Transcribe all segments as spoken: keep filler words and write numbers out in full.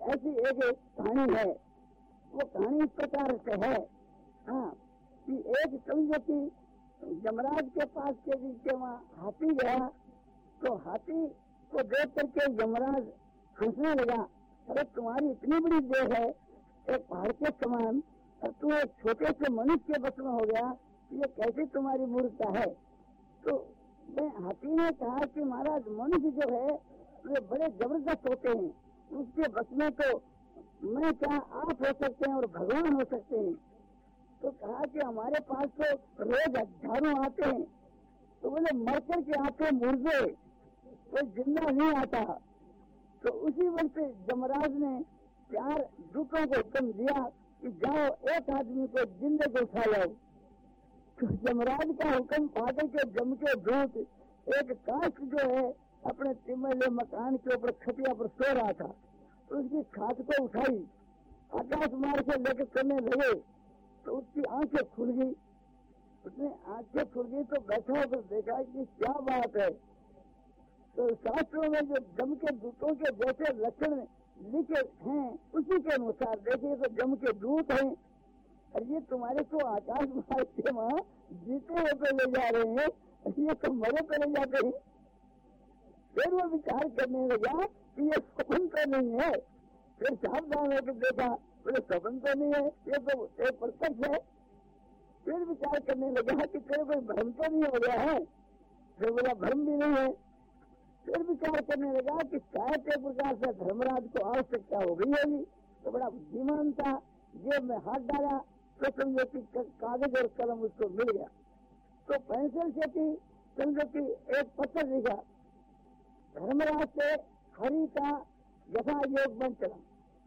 ऐसी एक कहानी है, वो कहानी इस प्रकार से है हाँ कि एक समझो कि यमराज के पास के बीच के वहाँ हाथी गया, तो हाथी को देख करके यमराज हंसने लगा, अरे तुम्हारी इतनी बड़ी देह है एक पहाड़ के समान, और तू एक छोटे से मनुष्य के बस में हो गया, ये कैसी तुम्हारी मूर्खता है। तो हाथी ने कहा कि महाराज मनुष्य जो है वे बड़े जबरदस्त होते हैं, उसके बस में तो मैं क्या आप हो सकते हैं और भगवान हो सकते हैं। तो कहा कि हमारे पास तो रोज हजारों आते हैं, तो बोले मरकर के आते मुर्गे, कोई जिंदा नहीं आता। तो उसी वक्त यमराज ने चार दूतों को हुक्म दिया कि जाओ एक आदमी को जिंदे को उठा लाओ। तो यमराज का हुक्म पाकर के जम के दूत एक काष्ठ जो है अपने तिमले मकान के ऊपर खटिया पर सो रहा था, तो उसकी खाट को उठाई, आकाश मार से लेकर करने लगे, तो उसकी आंखें खुल गई। उसने आंखें खुल गई तो बैठा तो देखा कि क्या बात है। तो शास्त्रों में जो जम के दूतों के जैसे लक्षण लिखे हैं उसी के अनुसार देखिए तो जम के दूत हैं, और ये तुम्हारे को आकाश मार्ग के वहाँ जीते हुए पे ले जा रहे हैं, ये तो मरे पे ले जाते हैं। फिर वो विचार करने लगा कि ये स्वप्न तो नहीं है, फिर सावधान होकर देखा बोले स्वप्न तो नहीं है, ये तो एक प्रत्यक्ष है। फिर विचार करने लगा कि तेरे कोई भ्रम तो नहीं हो गया है, फिर बोला भ्रम भी नहीं है। फिर विचार करने लगा कि शायद एक प्रकार से धर्मराज को आवश्यकता हो गई होगी, तो बड़ा बुद्धिमान था, जेब में हाथ डाला तो समझो कि कागज और कलम उसको मिल गया। तो पेंसिल से की समझो कि एक पत्र लिखा, धर्मराज से हरि का यथा योग बन चला,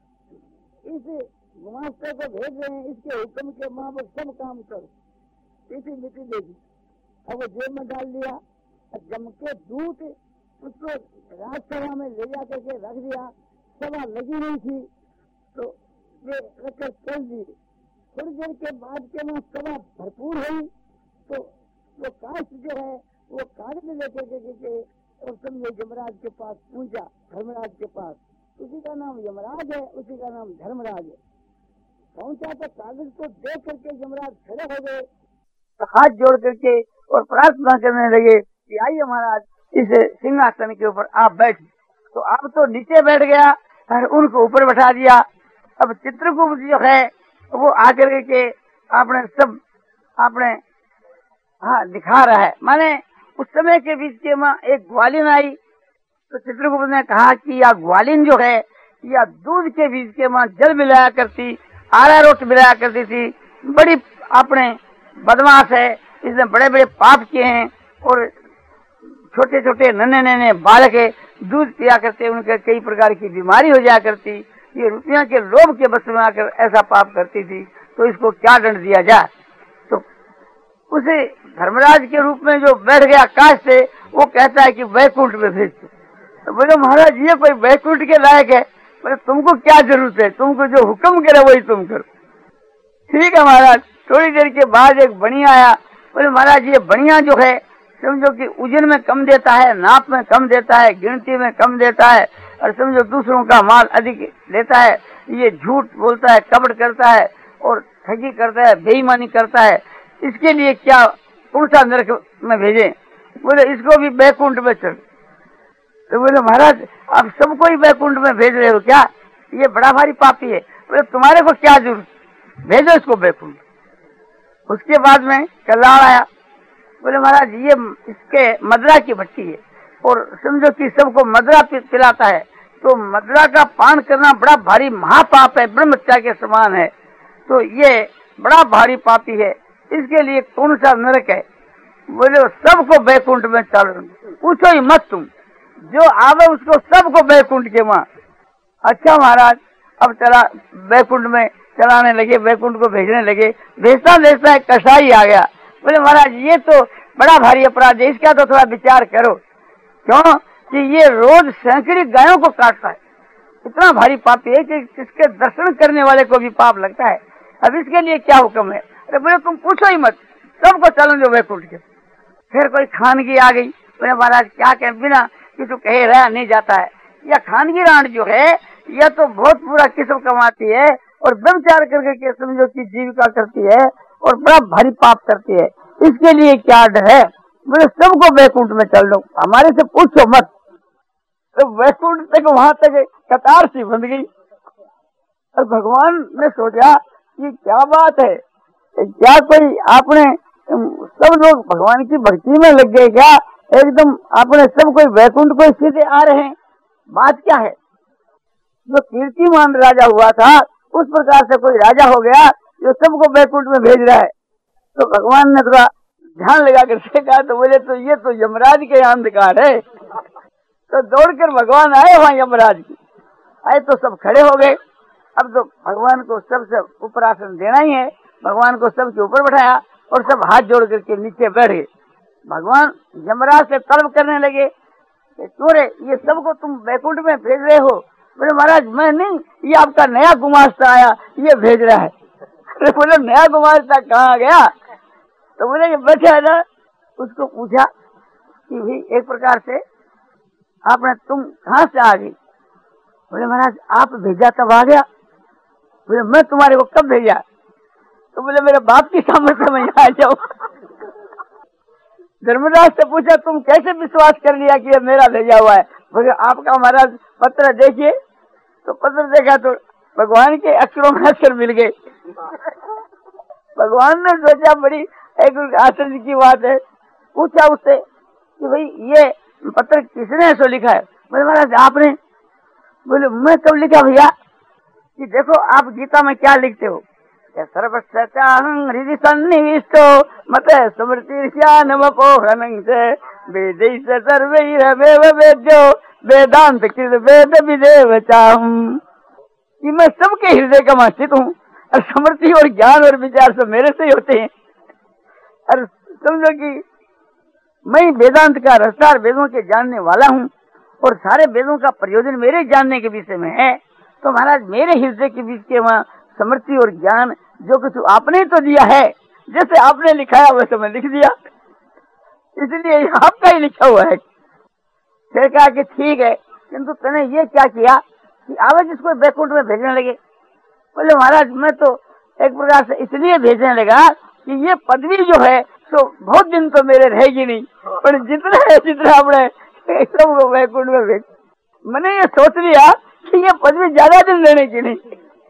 इस गुमास्तर को भेज रहे हैं, इसके हुक्म के माँ बाप सब काम करो, इसी मिट्टी देगी। अब वो जेब में डाल दिया, जम के दूत उसको राजसभा में ले जा करके रख दिया, सभा लगी नहीं थी तो ये रखकर चल दी। थोड़ी देर के बाद के वहाँ सभा भरपूर हुई, तो वो काष्ठ जो है वो कागज लेकर के और समझो यमराज के पास पहुंचा, धर्मराज के पास, उसी का नाम यमराज है, उसी का नाम धर्मराज है। पहुंचा तो कागज को देख करके यमराज खड़े हो गए, हाथ जोड़ करके और प्रार्थना करने लगे कि आइए महाराज इस सिंहासन के ऊपर आप बैठ। तो आप तो नीचे बैठ गया और उनको ऊपर बैठा दिया। अब चित्रगुप्त जो है वो आकर के आपने सब आपने हाँ दिखा रहा है, माने उस समय के बीच के माँ एक ग्वालिन आई, तो चित्रगुप्त ने कहा कि यह ग्वालिन जो है यह दूध के बीच के माँ जल मिलाया करती, अरारोट मिलाया करती थी, बड़ी आपने बदमाश है, इसने बड़े बड़े पाप किए हैं, और छोटे छोटे नन्हे नन्हे बालक दूध पिया करते, उनके कई प्रकार की बीमारी हो जाया करती, ये रुपया के लोभ के बस में आकर ऐसा पाप करती थी, तो इसको क्या दंड दिया जाए। तो उसे धर्मराज के रूप में जो बैठ गया काश से, वो कहता है कि वैकुंठ में भेज दो। तो बोले महाराज ये कोई वैकुंठ के लायक है? बोले तुमको क्या जरूरत है, तुमको जो हुक्म करे वही तुम करो। ठीक है महाराज। थोड़ी देर के बाद एक बनिया आया, बोले महाराज ये बनिया जो है समझो कि उजन में कम देता है, नाप में कम देता है, गिनती में कम देता है, और समझो दूसरों का माल अधिक लेता है, ये झूठ बोलता है, कपट करता है और ठगी करता है, बेईमानी करता है, इसके लिए क्या कौन सा नरक में भेजे? बोले इसको भी बैकुंठ में चल। तो बोले महाराज आप सबको ही बैकुंठ में भेज रहे हो क्या? ये बड़ा भारी पापी है। बोले तुम्हारे को क्या जरूरत, भेजो इसको बैकुंठ। उसके बाद में कल्याण आया, बोले महाराज ये इसके मदरा की भट्टी है, और समझो कि सबको मदरा पिलाता है, तो मदरा का पान करना बड़ा भारी महापाप है, ब्रह्महत्या के समान है, तो ये बड़ा भारी पापी है, इसके लिए कौन सा नरक है? बोले सबको बैकुंठ में चल, पूछो ही मत तुम, जो आवे उसको सबको बैकुंठ के वहाँ। अच्छा महाराज, अब चला बैकुंठ में चलाने लगे, बैकुंठ को भेजने लगे, भेजता भेजता है कसाई आ गया। बोले महाराज ये तो बड़ा भारी अपराध है, इसका तो थोड़ा विचार करो। क्यों? कि ये रोज सैकड़ों गायों को काटता है, इतना भारी पापी है कि इसके दर्शन करने वाले को भी पाप लगता है। अब इसके लिए क्या हुक्म है? अरे बोले तुम पूछो ही मत, सबको चलन दो बैकुंठ के। फिर कोई खानगी आ गई, बोले महाराज क्या कहें, बिना किसी कहे रहा नहीं जाता है। यह खानगी राण जो है यह तो बहुत बुरा किस्म कमाती है और व्यभिचार करके के समझो कि जीविका करती है और बड़ा भारी पाप करती है। इसके लिए क्या डर है? बोले सबको वैकुंठ में चल लो, हमारे से पूछो मत। तो वैकुंठ तक वहां तक कतार सी बन गई और भगवान ने सोचा कि क्या बात है, क्या कोई आपने सब लोग भगवान की भक्ति में लग गए क्या? एकदम आपने सब कोई वैकुंठ को सीधे आ रहे हैं, बात क्या है? जो कीर्तिमान राजा हुआ था उस प्रकार से कोई राजा हो गया जो सबको वैकुंठ में भेज रहा है। तो भगवान ने थोड़ा ध्यान लगा कर देखा तो बोले तो ये तो यमराज के अंधकार है। तो दौड़कर भगवान आए वहां यमराज की, आए तो सब खड़े हो गए। अब तो भगवान को सबसे ऊपर आसन देना ही है, भगवान को सबके ऊपर बैठाया और सब हाथ जोड़ करके नीचे बैठ गए। भगवान यमराज से तलब करने लगे, क्यों रे ये सबको तुम वैकुंठ में भेज रहे हो? बोले महाराज मैं नहीं, ये आपका नया गुमास्ता आया ये भेज रहा है। बोले नया गुमास्ता कहाँ गया? तो बोले ये बैठा है ना। उसको पूछा कि भाई एक प्रकार से आपने तुम कहाँ से आ गई? बोले महाराज आप भेजा तब आ गया। बोले मैं तुम्हारे को कब भेजा? तो बोले मेरे बाप की सामर्थ्य में यहाँ आ जाओ। धर्मराज से पूछा तुम कैसे विश्वास कर लिया कि ये मेरा भेजा हुआ है? बोले आपका महाराज पत्र देखिए। तो पत्र देखा तो भगवान के अक्षरों में अक्षर मिल गए। भगवान ने सोचा बड़ी एक आश्चर्य की बात है, पूछा उससे कि भाई ये पत्र किसने ऐसा लिखा है? बोले महाराज आपने। बोले मैं कब लिखा भैया? कि देखो आप गीता में क्या लिखते हो, सर्वस्वचाहं हृदि सन्निविष्टो मत स्मृतिर्ज्ञानमपोहनं च वेदैश्च सर्वैरवेव वेद्यो वेदांत कृत वेद विदेव चाहम्। कि मैं सबके हृदय का मैं स्थित हूँ और स्मृति और ज्ञान और विचार सब मेरे से ही होते हैं। और समझो कि मैं वेदांत का रसदार वेदों के जानने वाला हूँ और सारे वेदों का प्रयोजन मेरे जानने के विषय में है। तो महाराज मेरे हृदय के बीच के वहाँ स्मृति और ज्ञान जो कुछ आपने तो दिया है, जैसे आपने लिखाया वैसे मैं लिख दिया, इसलिए आपका ही लिखा हुआ है। फिर कहा कि ठीक है, किंतु तूने ये क्या किया कि आवाज जिसको वैकुंठ में भेजने लगे? बोले महाराज मैं तो एक प्रकार से इसलिए भेजने लगा कि ये पदवी जो है तो बहुत दिन तो मेरे रहेगी नहीं, पर जितना है जितना अपने सबको वैकुंठ में भेज। मैंने ये सोच लिया कि ये पदवी ज्यादा दिन लेने की नहीं,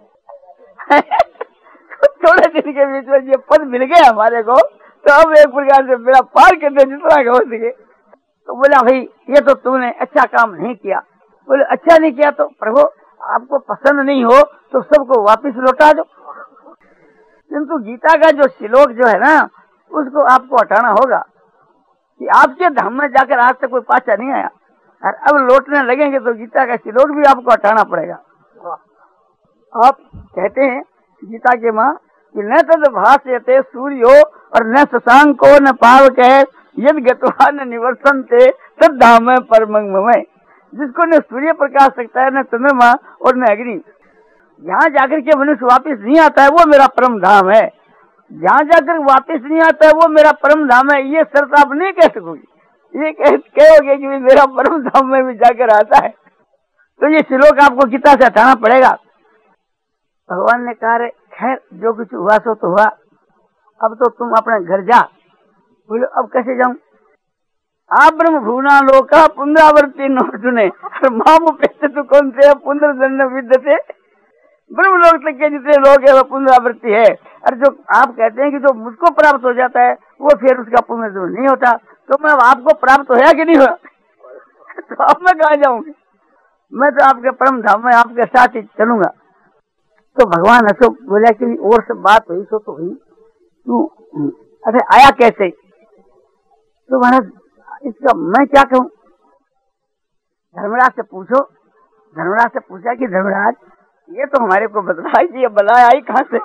थोड़े दिन के बीच में ये पद मिल गया हमारे को, तो अब एक प्रकार से मेरा पार करते जितना हो सके। तो बोला भाई ये तो तुमने अच्छा काम नहीं किया। बोले अच्छा नहीं किया तो प्रभु आपको पसंद नहीं हो तो सबको वापस लौटा दो। किंतु गीता का जो श्लोक जो है ना उसको आपको हटाना होगा कि आपके धाम में जाकर आज तक कोई पाछा नहीं आया और अब लौटने लगेंगे तो गीता का श्लोक भी आपको हटाना पड़ेगा। आप कहते हैं गीता के माँ कि न तद भाष्यते सूर्यो और न शशांको न पावक यद गत्वा न निवर्तन्ते तद धाम परमंगमय। जिसको न सूर्य प्रकाश सकता है न चंद्रमा और न अग्नि, जहाँ जाकर के मनुष्य वापिस नहीं आता है वो मेरा परम धाम है। जहाँ जाकर वापिस नहीं आता है वो मेरा परम धाम है, ये शर्त आप नहीं कह सकोगे। ये कहोगे कि मेरा परम धाम में भी जाकर आता है, तो ये श्लोक आपको गीता से हटाना पड़ेगा। भगवान ने कहा रे खैर जो कुछ हुआ सो तो हुआ, अब तो तुम अपने घर जा। बोलो अब कैसे जाऊं? आप ब्रह्म भुवना लोका पुनरावर्ती नो सुने मामू पैसे तो कौन से पुनर्जन्म विद्यते। ब्रह्म लोक तक के जितने लोग है वो पुनरावृत्ति है, और जो आप कहते हैं कि जो मुझको प्राप्त हो जाता है वो फिर उसका पुनर्जन्म नहीं होता, तो मैं आपको प्राप्त होया कि नहीं हुआ? तो अब मैं कहाँ जाऊंगी? मैं तो आपके परम धाम में आपके साथ ही चलूंगा। तो भगवान अशोक बोला कि और सब बात हुई सो तो हुई, तू अरे आया कैसे? तो महाराज इसका मैं क्या कहूँ? धर्मराज से पूछो। धर्मराज से पूछा कि धर्मराज ये तो हमारे को बतलाया कि ये बला आई कहाँ से?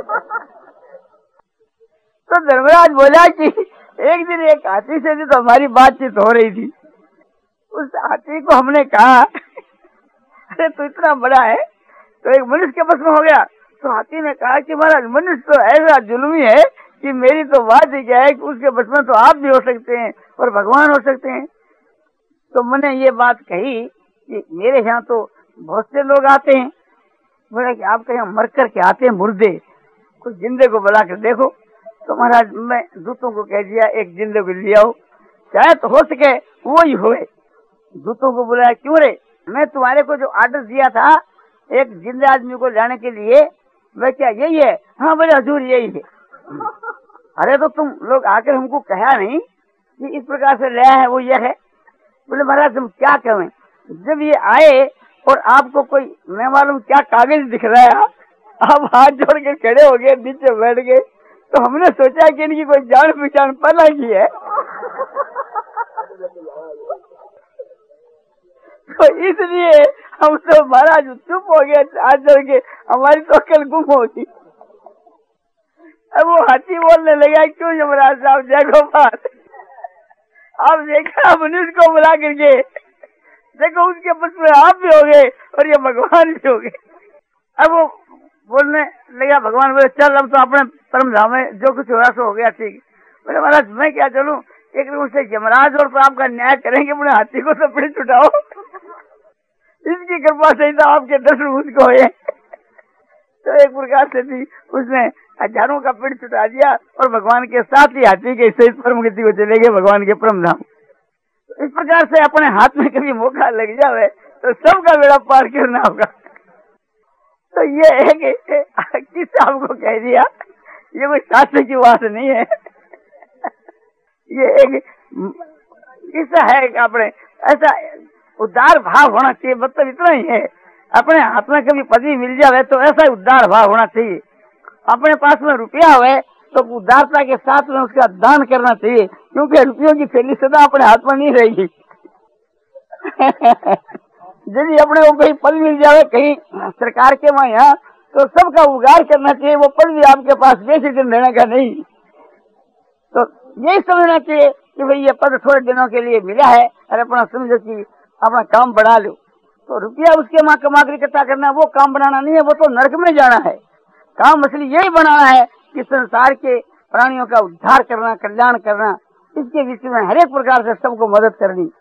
तो धर्मराज बोला कि एक दिन एक हाथी से भी तो हमारी बातचीत हो रही थी। उस हाथी को हमने कहा अरे तू इतना बड़ा है तो एक मनुष्य के बस में हो गया। तो हाथी ने कहा कि महाराज मनुष्य तो ऐसा जुल्मी है कि मेरी तो बात ही क्या है कि उसके बस में तो आप भी हो सकते हैं और भगवान हो सकते हैं। तो मैंने ये बात कही कि मेरे यहाँ तो बहुत से लोग आते हैं, बोले कि आप कहीं मर कर के आते हैं मुर्दे, कुछ जिंदे को बुला कर देखो। तो महाराज मैं दूतों को कह दिया एक जिंदे को ले आओ, चाहे तो हो सके वो ही होए। दूतों को बुलाया, क्यों रे, मैं तुम्हारे को जो आर्डर दिया था एक जिंदे आदमी को लाने के लिए, वह क्या यही है? हाँ बोले हजूर यही है। अरे तो तुम लोग आकर हमको कहा नहीं कि इस प्रकार से लाया है वो ये है। बोले महाराज तुम क्या कहें, जब ये आए और आपको कोई मैं मालूम क्या कागज दिख रहा है, आप हाथ जोड़ के खड़े हो गए, नीचे बैठ गए, तो हमने सोचा कि इनकी कोई जान पहचान पला की है। तो इसलिए हम तो महाराज चुप हो गए, हाथ जोड़ के, हमारी तो अकल गुम होगी। अब वो हाथी बोलने लगा, क्यों यमराज साहब जय गोपाल, आप देखा मनुष्य को बुला करके देखो, उसके बस में आप भी हो गए और ये भगवान भी हो गए। अब वो बोलने लगा, भगवान बोले चल अब तो अपने परम धाम में जो कुछ हो रहा सो हो गया, ठीक। बोले महाराज मैं क्या चलूं, एक रूप से यमराज और तो आपका न्याय करेंगे, अपने हाथी को तो पिड़ छुटाओ, इसकी कृपा से तो आपके दर्शन मुझको हुए। तो एक प्रकार से भी उसने हजारों का पिड़ छुटा दिया और भगवान के साथ ही हाथी के सहित परम गति को चले गए भगवान के परम धाम। इस प्रकार से अपने हाथ में कभी मौका लग जावे तो सबका बेड़ा पार करना होगा। तो ये एक किस्सा आपको कह दिया, ये कोई शास्त्र की बात नहीं है, ये एक किस्सा है। अपने ऐसा उदार भाव होना चाहिए, मतलब इतना ही है, अपने हाथ में कभी पदवी मिल जाए तो ऐसा उदार भाव होना चाहिए। अपने पास में रुपया हुए तो उदारता के साथ में उसका दान करना चाहिए, क्योंकि रुपयों की थैली सदा अपने हाथ में नहीं रहेगी। यदि अपने को कहीं पद मिल जाए कहीं सरकार के वहाँ यहाँ, तो सबका उगार करना चाहिए, वो पद भी आपके पास बेसी दिन रहने का नहीं। तो यही समझना चाहिए कि भाई ये पद थोड़े दिनों के लिए मिला है, और अपना समझो कि अपना काम बढ़ा लो। तो रुपया उसके माँ कमा कर इकट्ठा करना वो काम बनाना नहीं है, वो तो नरक में जाना है। काम असली यही बनाना है कि संसार के प्राणियों का उद्धार करना, कल्याण करना, इसके विषय में हर एक प्रकार से सबको मदद करनी।